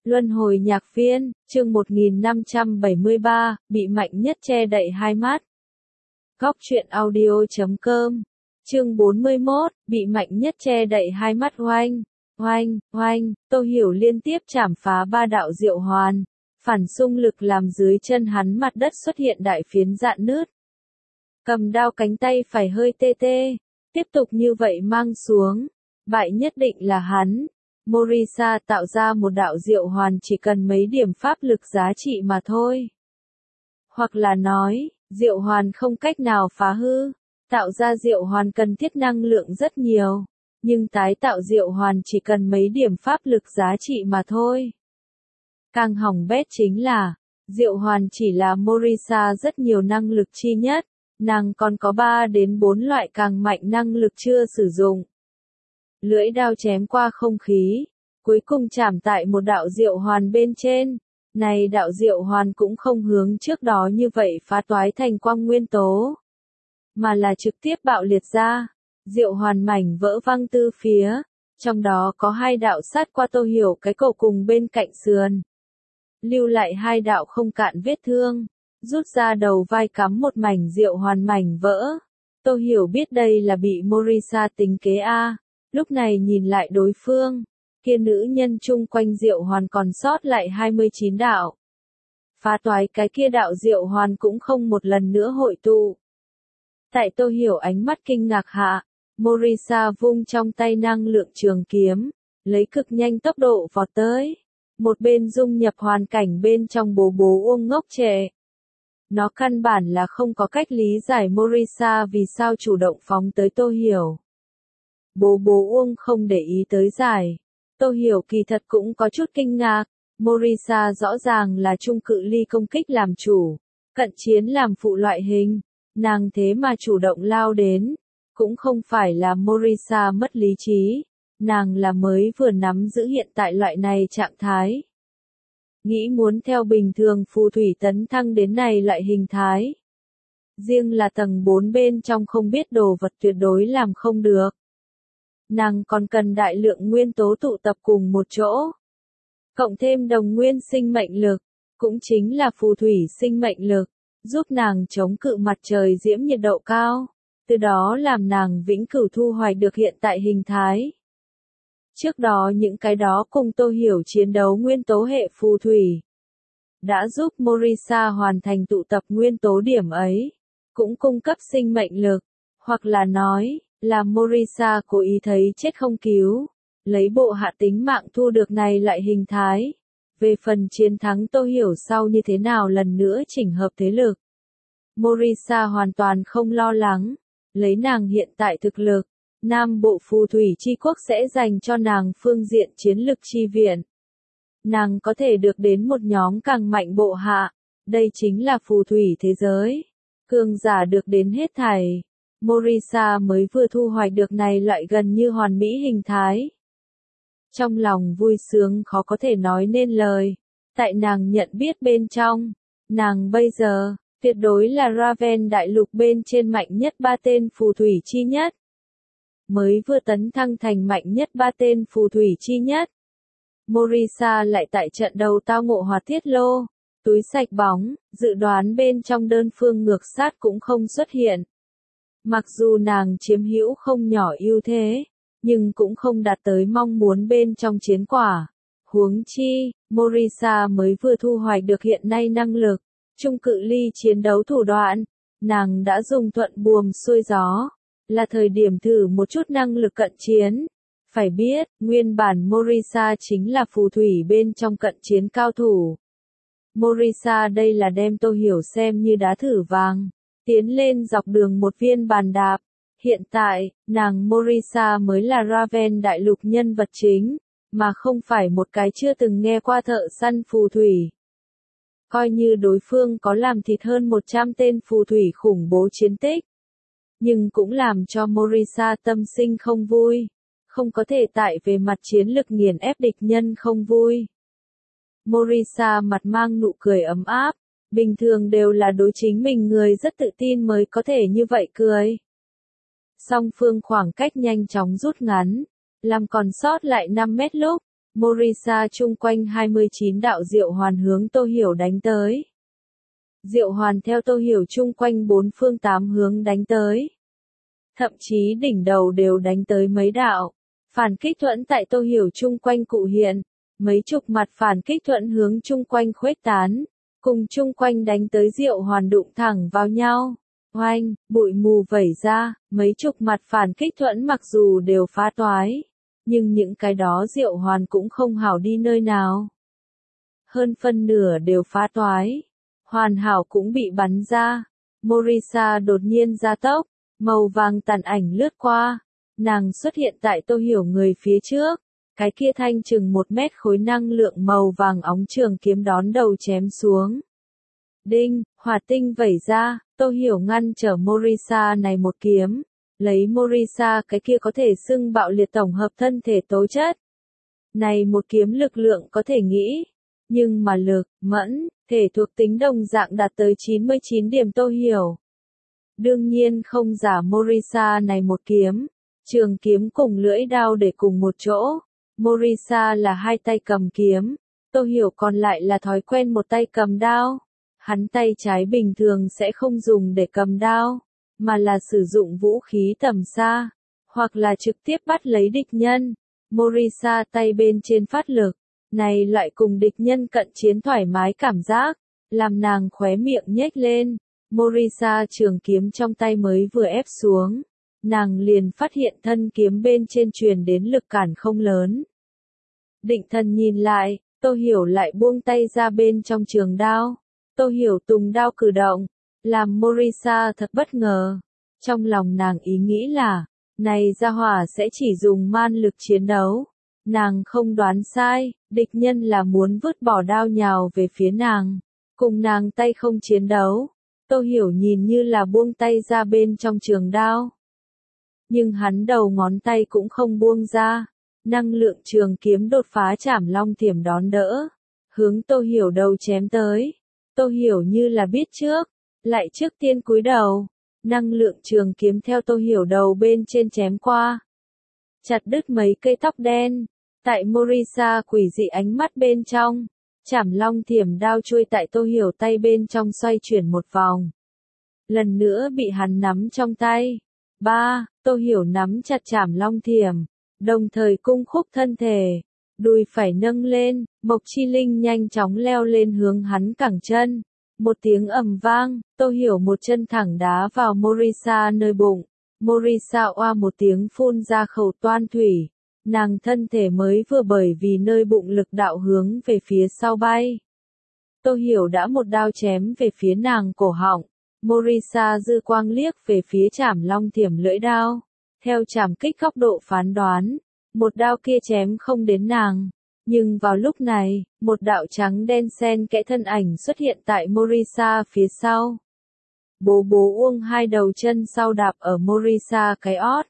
Luân hồi nhạc viên, chương 1573, bị Mạnh Nhất che đậy hai mắt. Góc truyện audio.com, chương 41, bị Mạnh Nhất che đậy hai mắt. Oanh, oanh, oanh, Tô Hiểu liên tiếp chảm phá ba đạo diệu hoàn, phản xung lực làm dưới chân hắn mặt đất xuất hiện đại phiến rạn nứt. Cầm đao cánh tay phải hơi tê tê, tiếp tục như vậy mang xuống, bại nhất định là hắn. Morisa tạo ra một đạo diệu hoàn chỉ cần mấy điểm pháp lực giá trị mà thôi. Hoặc là nói, diệu hoàn không cách nào phá hư, tạo ra diệu hoàn cần thiết năng lượng rất nhiều, nhưng tái tạo diệu hoàn chỉ cần mấy điểm pháp lực giá trị mà thôi. Càng hỏng bét chính là, diệu hoàn chỉ là Morisa rất nhiều năng lực chi nhất, nàng còn có 3 đến 4 loại càng mạnh năng lực chưa sử dụng. Lưỡi đao chém qua không khí, cuối cùng chạm tại một đạo diệu hoàn bên trên. Này đạo diệu hoàn cũng không hướng trước đó như vậy phá toái thành quang nguyên tố, mà là trực tiếp bạo liệt ra. Diệu hoàn mảnh vỡ văng tứ phía, trong đó có 2 đạo sát qua Tô Hiểu cái cổ cùng bên cạnh sườn, lưu lại 2 đạo không cạn vết thương, rút ra đầu vai cắm một mảnh diệu hoàn mảnh vỡ. Tô Hiểu biết đây là bị Morisa tính kế a. Lúc này nhìn lại đối phương, kia nữ nhân chung quanh diệu hoàn còn sót lại 29 đạo. Phá toái cái kia đạo diệu hoàn cũng không một lần nữa hội tụ. Tại Tô Hiểu ánh mắt kinh ngạc hạ, Morisa vung trong tay năng lượng trường kiếm, lấy cực nhanh tốc độ vọt tới. Một bên dung nhập hoàn cảnh bên trong bố Uông ngốc trệ. Nó căn bản là không có cách lý giải Morisa vì sao chủ động phóng tới Tô Hiểu. Bố Uông không để ý tới giải. Tô Hiểu kỳ thật cũng có chút kinh ngạc, Morisa rõ ràng là trung cự ly công kích làm chủ, cận chiến làm phụ loại hình, nàng thế mà chủ động lao đến, cũng không phải là Morisa mất lý trí, nàng là mới vừa nắm giữ hiện tại loại này trạng thái. Nghĩ muốn theo bình thường phù thủy tấn thăng đến này loại hình thái. Riêng là tầng 4 bên trong không biết đồ vật tuyệt đối làm không được. Nàng còn cần đại lượng nguyên tố tụ tập cùng một chỗ. Cộng thêm đồng nguyên sinh mệnh lực, cũng chính là phù thủy sinh mệnh lực, giúp nàng chống cự mặt trời diễm nhiệt độ cao, từ đó làm nàng vĩnh cửu thu hoạch được hiện tại hình thái. Trước đó những cái đó cùng Tô Hiểu chiến đấu nguyên tố hệ phù thủy, đã giúp Morisa hoàn thành tụ tập nguyên tố điểm ấy, cũng cung cấp sinh mệnh lực, hoặc là nói, là Morisa cố ý thấy chết không cứu, lấy bộ hạ tính mạng thu được này lại hình thái. Về phần chiến thắng Tô Hiểu sau như thế nào lần nữa chỉnh hợp thế lực, Morisa hoàn toàn không lo lắng, lấy nàng hiện tại thực lực, Nam Bộ phù thủy chi quốc sẽ dành cho nàng phương diện chiến lực chi viện. Nàng có thể được đến một nhóm càng mạnh bộ hạ, đây chính là phù thủy thế giới. Cường giả được đến hết thảy. Morisa mới vừa thu hoạch được này loại gần như hoàn mỹ hình thái. Trong lòng vui sướng khó có thể nói nên lời. Tại nàng nhận biết bên trong, nàng bây giờ, tuyệt đối là Raven đại lục bên trên mạnh nhất 3 tên phù thủy chi nhất. Mới vừa tấn thăng thành mạnh nhất 3 tên phù thủy chi nhất. Morisa lại tại trận đầu tao ngộ hỏa thiết lô, túi sạch bóng, dự đoán bên trong đơn phương ngược sát cũng không xuất hiện. Mặc dù nàng chiếm hữu không nhỏ ưu thế, nhưng cũng không đạt tới mong muốn bên trong chiến quả. Huống chi, Morisa mới vừa thu hoạch được hiện nay năng lực, trung cự ly chiến đấu thủ đoạn, nàng đã dùng thuận buồm xuôi gió, là thời điểm thử một chút năng lực cận chiến. Phải biết, nguyên bản Morisa chính là phù thủy bên trong cận chiến cao thủ. Morisa đây là đem Tô Hiểu xem như đá thử vàng, tiến lên dọc đường một viên bàn đạp. Hiện tại, nàng Morisa mới là Raven đại lục nhân vật chính, mà không phải một cái chưa từng nghe qua thợ săn phù thủy. Coi như đối phương có làm thịt hơn 100 tên phù thủy khủng bố chiến tích, nhưng cũng làm cho Morisa tâm sinh không vui, không có thể tại về mặt chiến lực nghiền ép địch nhân không vui. Morisa mặt mang nụ cười ấm áp, bình thường đều là đối chính mình người rất tự tin mới có thể như vậy cười. Song phương khoảng cách nhanh chóng rút ngắn, làm còn sót lại 5 mét lúc, Morisa chung quanh 29 đạo diệu hoàn hướng Tô Hiểu đánh tới. Diệu hoàn theo Tô Hiểu chung quanh 4 phương 8 hướng đánh tới. Thậm chí đỉnh đầu đều đánh tới mấy đạo. Phản kích thuẫn tại Tô Hiểu chung quanh cụ hiện. Mấy chục mặt phản kích thuẫn hướng chung quanh khuếch tán. Cùng chung quanh đánh tới diệu hoàn đụng thẳng vào nhau. Oanh, bụi mù vẩy ra, mấy chục mặt phản kích thuẫn mặc dù đều phá toái. Nhưng những cái đó diệu hoàn cũng không hảo đi nơi nào. Hơn phân nửa đều phá toái. Hoàn hảo cũng bị bắn ra. Morisa đột nhiên ra tốc, màu vàng tàn ảnh lướt qua. Nàng xuất hiện tại Tô Hiểu người phía trước. Cái kia thanh chừng 1 mét khối năng lượng màu vàng óng trường kiếm đón đầu chém xuống. Đinh, hỏa tinh vẩy ra, Tô Hiểu ngăn trở Morisa này một kiếm. Lấy Morisa cái kia có thể xưng bạo liệt tổng hợp thân thể tố chất. Này một kiếm lực lượng có thể nghĩ. Nhưng mà lực, mẫn, thể thuộc tính đồng dạng đạt tới 99 điểm Tô Hiểu. Đương nhiên không giả Morisa này một kiếm. Trường kiếm cùng lưỡi đao để cùng một chỗ. Morisa là 2 tay cầm kiếm. Tô Hiểu còn lại là thói quen một tay cầm đao. Hắn tay trái bình thường sẽ không dùng để cầm đao, mà là sử dụng vũ khí tầm xa, hoặc là trực tiếp bắt lấy địch nhân. Morisa tay bên trên phát lực, này loại cùng địch nhân cận chiến thoải mái cảm giác, làm nàng khóe miệng nhếch lên. Morisa trường kiếm trong tay mới vừa ép xuống, nàng liền phát hiện thân kiếm bên trên truyền đến lực cản không lớn. Định thần nhìn lại, Tô Hiểu lại buông tay ra bên trong trường đao. Tô Hiểu tung đao cử động, làm Morisa thật bất ngờ. Trong lòng nàng ý nghĩ là, này gia hỏa sẽ chỉ dùng man lực chiến đấu. Nàng không đoán sai, địch nhân là muốn vứt bỏ đao nhào về phía nàng. Cùng nàng tay không chiến đấu. Tô Hiểu nhìn như là buông tay ra bên trong trường đao. Nhưng hắn đầu ngón tay cũng không buông ra. Năng lượng trường kiếm đột phá chảm long thiểm đón đỡ. Hướng Tô Hiểu đầu chém tới. Tô Hiểu như là biết trước, lại trước tiên cúi đầu, năng lượng trường kiếm theo Tô Hiểu đầu bên trên chém qua. Chặt đứt mấy cây tóc đen, tại Morisa quỷ dị ánh mắt bên trong, chảm long thiểm đao chui tại Tô Hiểu tay bên trong xoay chuyển một vòng. Lần nữa bị hắn nắm trong tay. Tô Hiểu nắm chặt chảm long thiểm, đồng thời cung khúc thân thể. Đùi phải nâng lên, Mộc Chi Linh nhanh chóng leo lên hướng hắn cẳng chân. Một tiếng ầm vang, Tô Hiểu một chân thẳng đá vào Morisa nơi bụng. Morisa oa một tiếng phun ra khẩu toan thủy. Nàng thân thể mới vừa bởi vì nơi bụng lực đạo hướng về phía sau bay. Tô Hiểu đã một đao chém về phía nàng cổ họng. Morisa dư quang liếc về phía chảm long thiểm lưỡi đao. Theo chảm kích góc độ phán đoán, một đao kia chém không đến nàng. Nhưng vào lúc này, một đạo trắng đen xen kẽ thân ảnh xuất hiện tại Morisa phía sau. Bố uông 2 đầu chân sau đạp ở Morisa cái ót.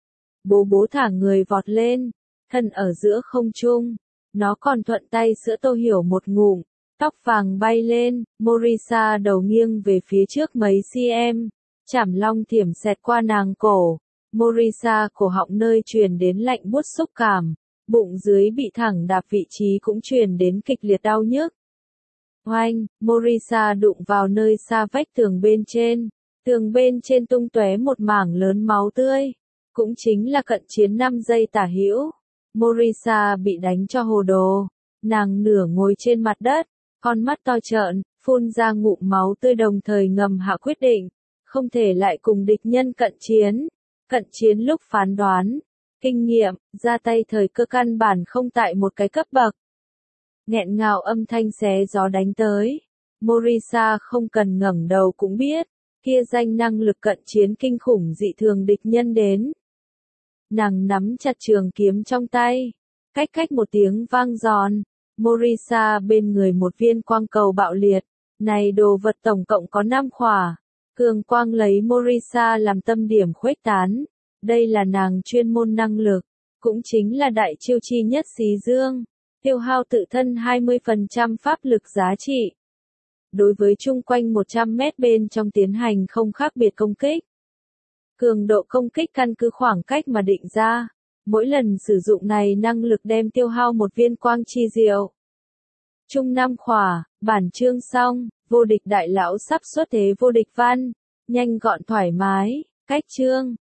Bố thả người vọt lên, thân ở giữa không trung. Nó còn thuận tay sữa Tô Hiểu một ngụm, tóc vàng bay lên, Morisa đầu nghiêng về phía trước mấy cm. Chảm long thiểm xẹt qua nàng cổ. Morisa cổ họng nơi truyền đến lạnh buốt xúc cảm, bụng dưới bị thẳng đạp vị trí cũng truyền đến kịch liệt đau nhức. Oanh, Morisa đụng vào nơi xa vách tường bên trên tung tóe một mảng lớn máu tươi, cũng chính là cận chiến 5 giây tả hữu. Morisa bị đánh cho hồ đồ, nàng nửa ngồi trên mặt đất, con mắt to trợn, phun ra ngụm máu tươi đồng thời ngầm hạ quyết định, không thể lại cùng địch nhân cận chiến. Cận chiến lúc phán đoán, kinh nghiệm, ra tay thời cơ căn bản không tại một cái cấp bậc. Nghẹn ngào âm thanh xé gió đánh tới. Morisa không cần ngẩng đầu cũng biết, kia danh năng lực cận chiến kinh khủng dị thường địch nhân đến. Nàng nắm chặt trường kiếm trong tay, cách một tiếng vang giòn, Morisa bên người một viên quang cầu bạo liệt, này đồ vật tổng cộng có 5 khỏa. Cường quang lấy Morisa làm tâm điểm khuếch tán. Đây là nàng chuyên môn năng lực, cũng chính là đại chiêu chi nhất xí dương, tiêu hao tự thân 20% pháp lực giá trị. Đối với chung quanh 100 mét bên trong tiến hành không khác biệt công kích. Cường độ công kích căn cứ khoảng cách mà định ra. Mỗi lần sử dụng này năng lực đem tiêu hao một viên quang chi diệu. Trung Nam khỏa, bản chương xong, vô địch đại lão sắp xuất thế vô địch văn, nhanh gọn thoải mái, cách chương.